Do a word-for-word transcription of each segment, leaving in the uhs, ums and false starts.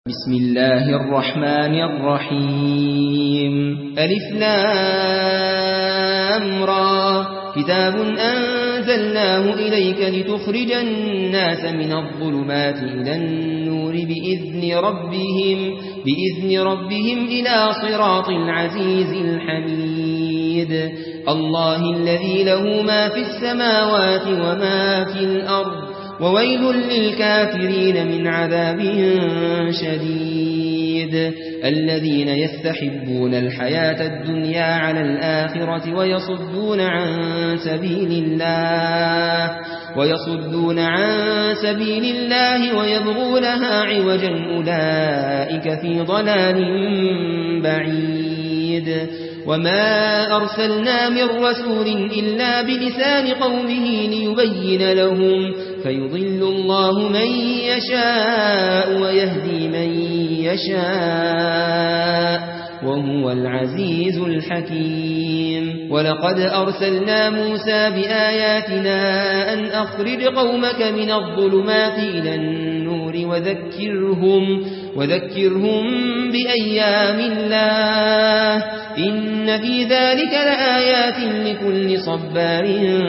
بسم الله الرحمن الرحيم ألف لام را كتاب أنزلناه إليك لتخرج الناس من الظلمات إلى النور بإذن ربهم, بإذن ربهم إلى صراط العزيز الحميد الله الذي له ما في السماوات وما في الأرض وويل للكافرين من عذاب شديد الذين يستحبون الحياة الدنيا على الآخرة ويصدون عن سبيل الله ويصدون عن سبيل الله ويبغونها عوجا أولئك في ضلال بعيد وما أرسلنا من رسول إلا بلسان قومه ليبين لهم فيضل الله من يشاء ويهدي من يشاء وهو العزيز الحكيم ولقد أرسلنا موسى بآياتنا أن أخرج قومك من الظلمات إلى النور وذكرهم, وذكرهم بأيام الله إن في ذلك لآيات لكل صبار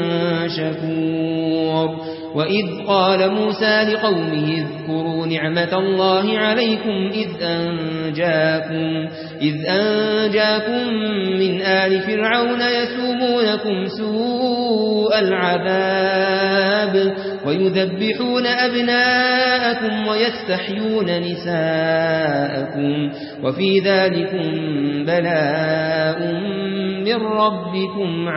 شكور وإذ قال موسى لقومه اذكروا نعمة الله عليكم إذ أنجاكم, إذ أنجاكم من آل فرعون يسومونكم سوء العذاب ويذبحون أبناءكم ويستحيون نساءكم وفي ذلكم بلاء من ربكم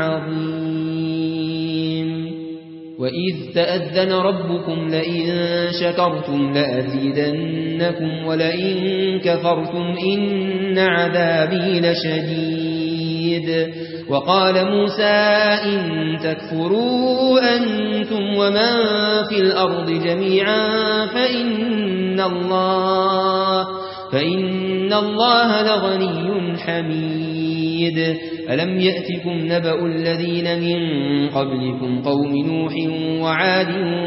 عظيم وإذ تأذن ربكم لئن شكرتم لأزيدنكم ولئن كفرتم إن عذابي لشديد وقال موسى إن تكفروا أنتم ومن في الأرض جميعا فإن الله, فإن الله لغني حميد ألم يأتكم نبأ الذين من قبلكم قوم نوح وعاد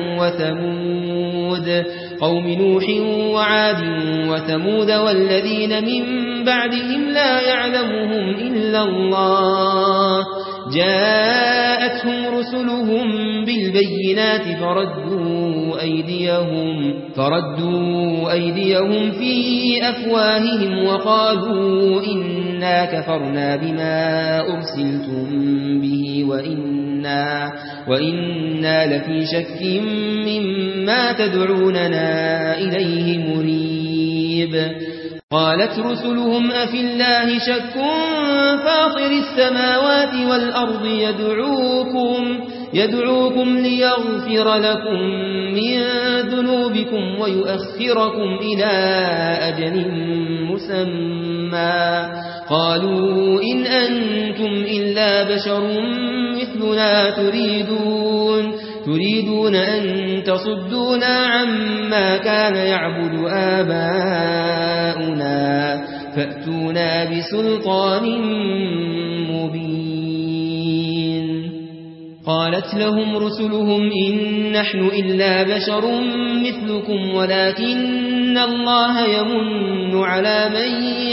وثمود قوم نوح وعاد وثمود والذين من بعدهم لا يعلمهم إلا الله جاءتهم رسلهم بالبينات فردوا أيديهم, فردوا أيديهم في أفواههم وقالوا إنا كفرنا بما أرسلتم به وإنا, وإنا لفي شك مما تدعوننا إليه مريب قالت رسلهم أفي الله شك فاطر السماوات والأرض يدعوكم, يدعوكم ليغفر لكم من ذنوبكم ويؤخركم إلى أجل مسمى قالوا إن أنتم إلا بشر مثلنا تريدون, تريدون أن تصدونا عما كان يعبد آباؤنا فأتونا بسلطان مبين قالت لهم رسلهم إن نحن إلا بشر مثلكم ولكن الله يمن على من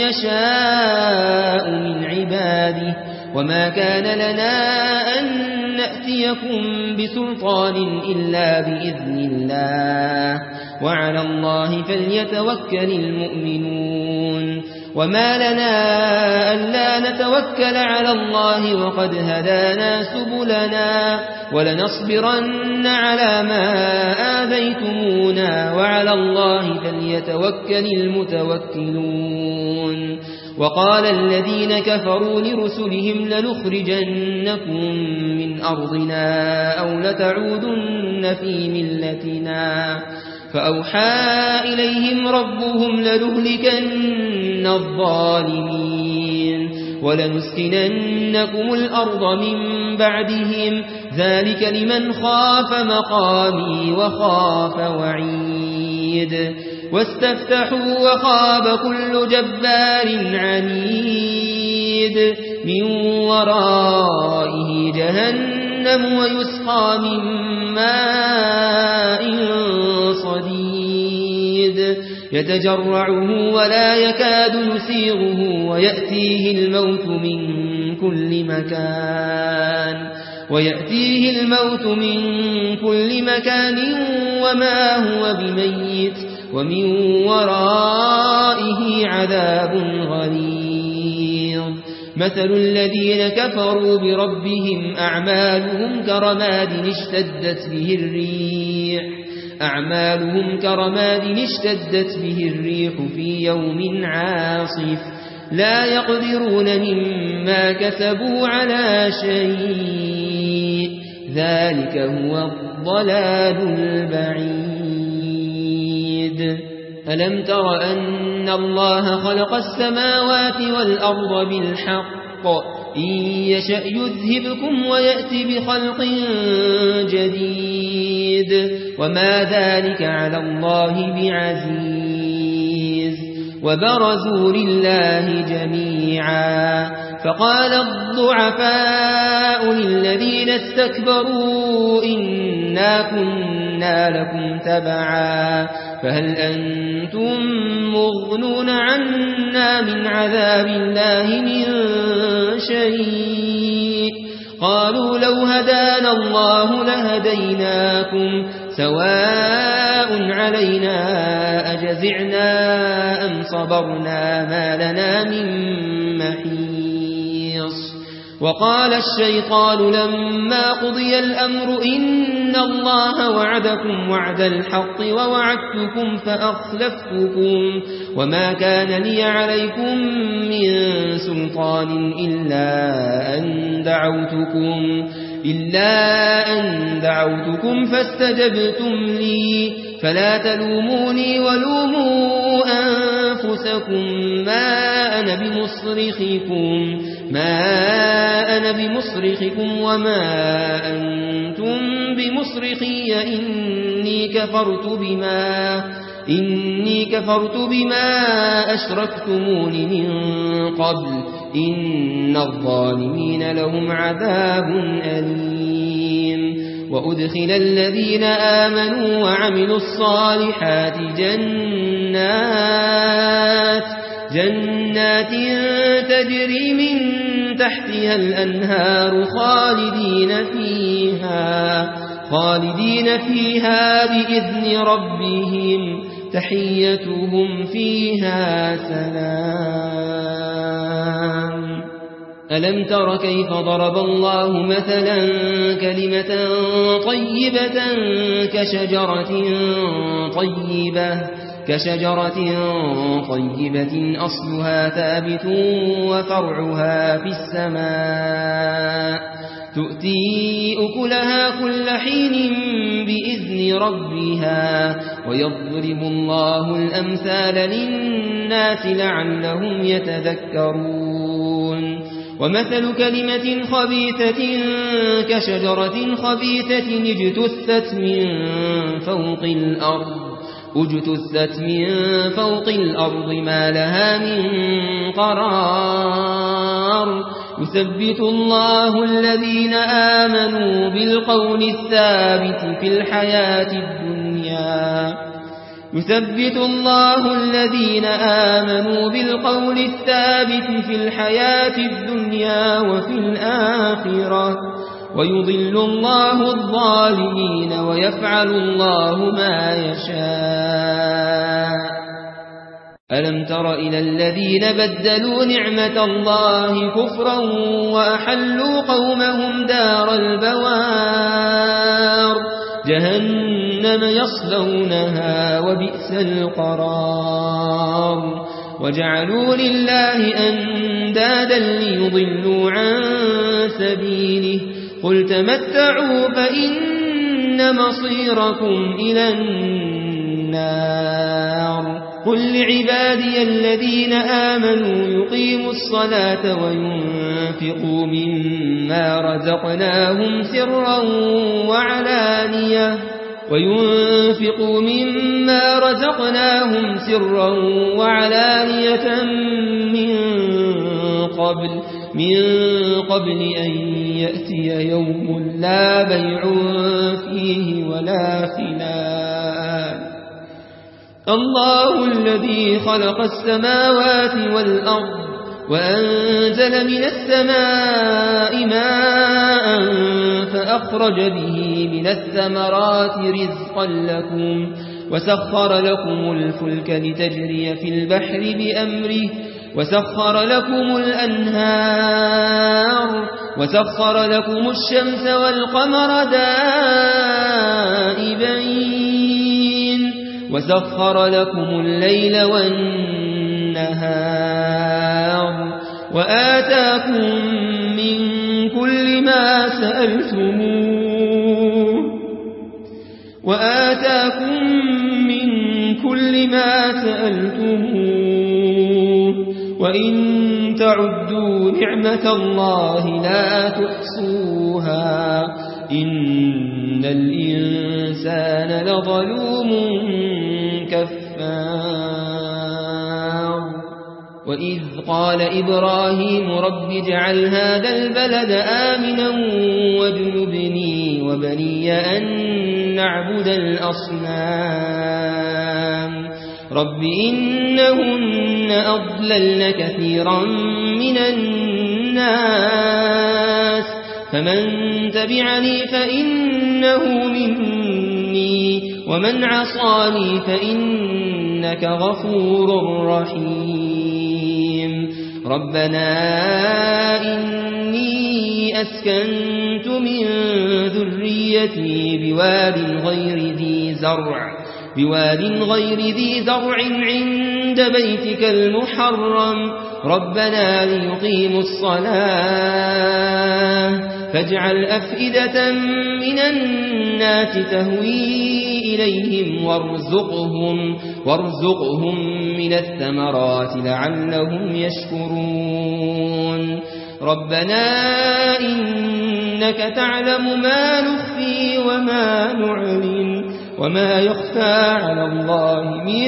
يشاء من عباده وما كان لنا أن نأتيكم بسلطان إلا بإذن الله وعلى الله فليتوكل المؤمنون وما لنا ألا نتوكل على الله وقد هدانا سبلنا ولنصبرن على ما آذيتمونا وعلى الله فليتوكل المتوكلون وقال الذين كفروا لرسلهم لنخرجنكم من أرضنا أو لتعودن في ملتنا فأوحى إليهم ربهم لنهلكن الظالمين ولنسكننكم الأرض من بعدهم ذلك لمن خاف مقامي وخاف وعيد واستفتحوا وخاب كل جبار عنيد من ورائه جهنم ويسقى من ماء صديد يتجرعه ولا يكاد يسيغه ويأتيه الموت من كل مكان ويأتيه الموت من كل مكان وما هو بميت ومن ورائه عذاب غليظ. مثل الذين كفروا بربهم أعمالهم كرماد اشتدت به الريح أعمالهم كرماد اشتدت به الريح في يوم عاصف لا يقدرون مما كسبوا على شيء ذلك هو الضلال البعيد. ألم تر أن الله خلق السماوات والأرض بالحق إن يشأ يذهبكم ويأتي بخلق جديد وما ذلك على الله بعزيز. وبرزوا لله جميعا فقال الضعفاء للذين استكبروا إنا كنا لكم تبعا فهل أنتم مغنون عنا من عذاب الله من شيء قالوا لو هدانا الله لهديناكم سواء علينا أجزعنا أم صبرنا ما لنا من محيص. وقال الشيطان لما قضي الأمر إن الله وعدكم وعد الحق ووعدتكم فأخلفتكم وما كان لي عليكم من سلطان إلا أن دعوتكم إلا أن دعوتكم فاستجبتم لي فلا تلوموني ولوموا أنفسكم ما أنا بمصرخكم ما أنا بمصرخكم وما أنتم بمصرخي إني كفرت بما إني كفرت بما أشركتمون من قبل إن الظالمين لهم عذاب أليم. وأدخل الذين آمنوا وعملوا الصالحات جنات جنات تجري من تحتها الأنهار خالدين فيها خالدين فيها بإذن ربهم تحيتهم فيها سلام. ألم تر كيف ضرب الله مثلا كلمة طيبة كشجرة طيبة كشجرة طيبة أصلها ثابت وفرعها في السماء تؤتي أكلها كل حين بإذن ربها ويضرب الله الأمثال للناس لعلهم يتذكرون. ومثل كلمة خبيثة كشجرة خبيثة اجتثت من فوق الأرض اجتثت من فوق الأرض ما لها من قرار يثبت الله الذين آمنوا بالقول الثابت في الحياة الدنيا يثبت الله الذين آمنوا بالقول الثابت في الحياة الدنيا وفي الآخرة ويضل الله الظالمين ويفعل الله ما يشاء. ألم تر إلى الذين بدلوا نعمة الله كفرا وأحلوا قومهم دار البوار جهنم يصلونها وبئس القرار وجعلوا لله أندادا ليضلوا عن سبيله قل تمتعوا فإن مصيركم إلى النار قل لعبادي الذين آمنوا يقيموا الصلاة وينفقوا مما رزقناهم سرا وعلانية وينفقوا مما رزقناهم سرا وعلانية من قبل من قبل أن يأتي يوم لا بيع فيه ولا خلال الله الذي خلق السماوات والأرض وأنزل من السماء ماء فأخرج به من الثمرات رزقا لكم وسخر لكم الفلك لتجري في البحر بأمره وسخر لكم الأنهار وسخر لكم الشمس والقمر دائبين وسخر لكم الليل والنهار وآتاكم من كل ما سألتموه وآتاكم من كل ما سألتموه وإن تعدوا نعمة الله لا تحصوها إن الإنسان لظلوم كفار وإذ قال إبراهيم رب اجعل هذا البلد آمنا واجنبني وبني أن نعبد الأصنام رب إنهن أضللن كثيرا من الناس فمن تبعني فإنه مني ومن عصاني فإنك غفور رحيم ربنا إني أسكنت من ذريتي بواد غير ذي زرع بواد غير ذي زرع عند بيتك المحرم ربنا ليقيموا الصلاة فاجعل أفئدة من الناس تهوي إليهم وارزقهم, وارزقهم من الثمرات لعلهم يشكرون ربنا إنك تعلم ما نخفي وما نعلن وما يخفى على الله من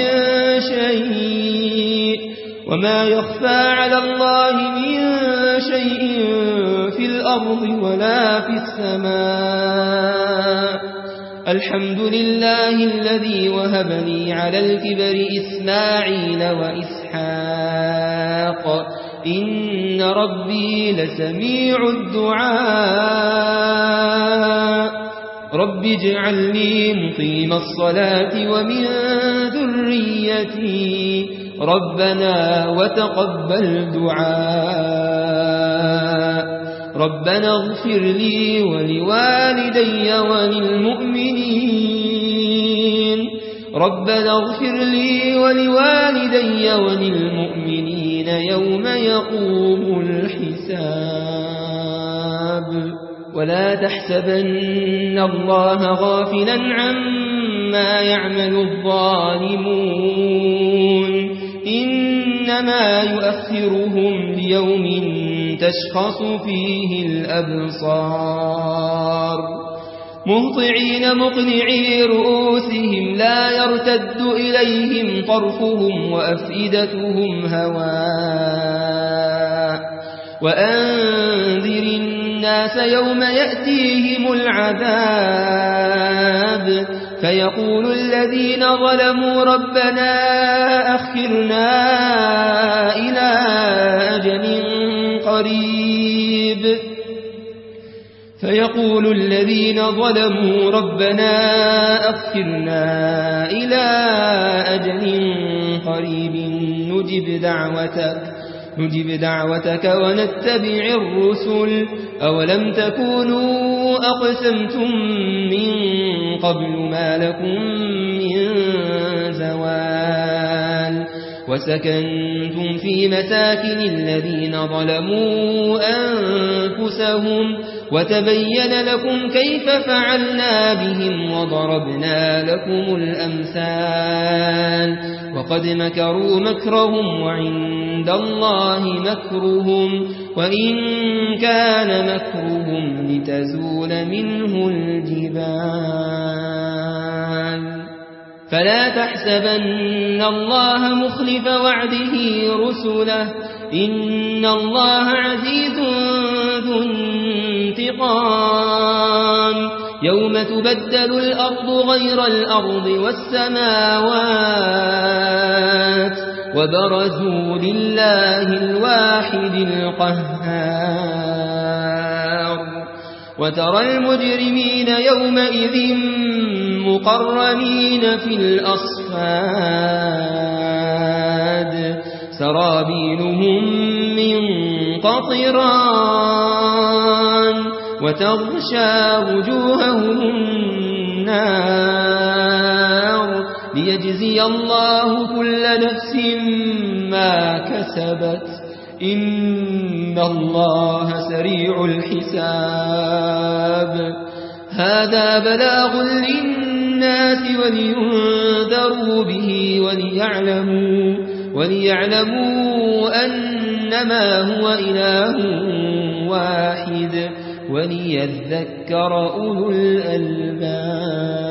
شيء وما يخفى على الله من شيء في الأرض ولا في السماء الحمد لله الذي وهب لي على الكبر إسماعيل وإسحاق إن ربي لسميع الدعاء رب اجعلني مقيم الصلاة ومن ذريتي ربنا وتقبل دعاء ربنا اغفر لي ولوالدي وللمؤمنين ربنا اغفر لي ولوالدي وللمؤمنين يوم يقوم الحساب ولا تحسبن الله غافلا عما يعمل الظالمون إنما يؤخرهم ليوم تشخص فيه الأبصار مهطعين مقنعي رؤوسهم لا يرتد إليهم طرفهم وأفئدتهم هواء وأنذر الناس يوم يأتيهم العذاب فيقول الذين ظلموا ربنا أخرنا إلى أجل قريب فيقول الذين ظلموا ربنا أخرنا إلى أجل قريب نجب دعوتك نجب دعوتك ونتبع الرسل أولم تكونوا أقسمتم من قبل ما لكم من زوال وسكنتم في مساكن الذين ظلموا أنفسهم وتبين لكم كيف فعلنا بهم وضربنا لكم الأمثال وقد مكروا مكرهم وعند الله مكرهم وإن كان مكرهم لتزول منه الجبال فلا تحسبن الله مخلف وعده رسله إن الله عزيز ذو انتقام يوم تبدل الأرض غير الأرض والسماوات وبرزوا لله الواحد القهار وترى المجرمين يومئذ مقرنين في الأصفاد سرابيلهم من قطران وتغشى وجوههم النار ليجزي الله كل نفس ما كسبت إن الله سريع الحساب هذا بلاغ للناس ولينذروا به وليعلموا, وليعلموا أنما هو إله واحد وليذكر أولو الألباب.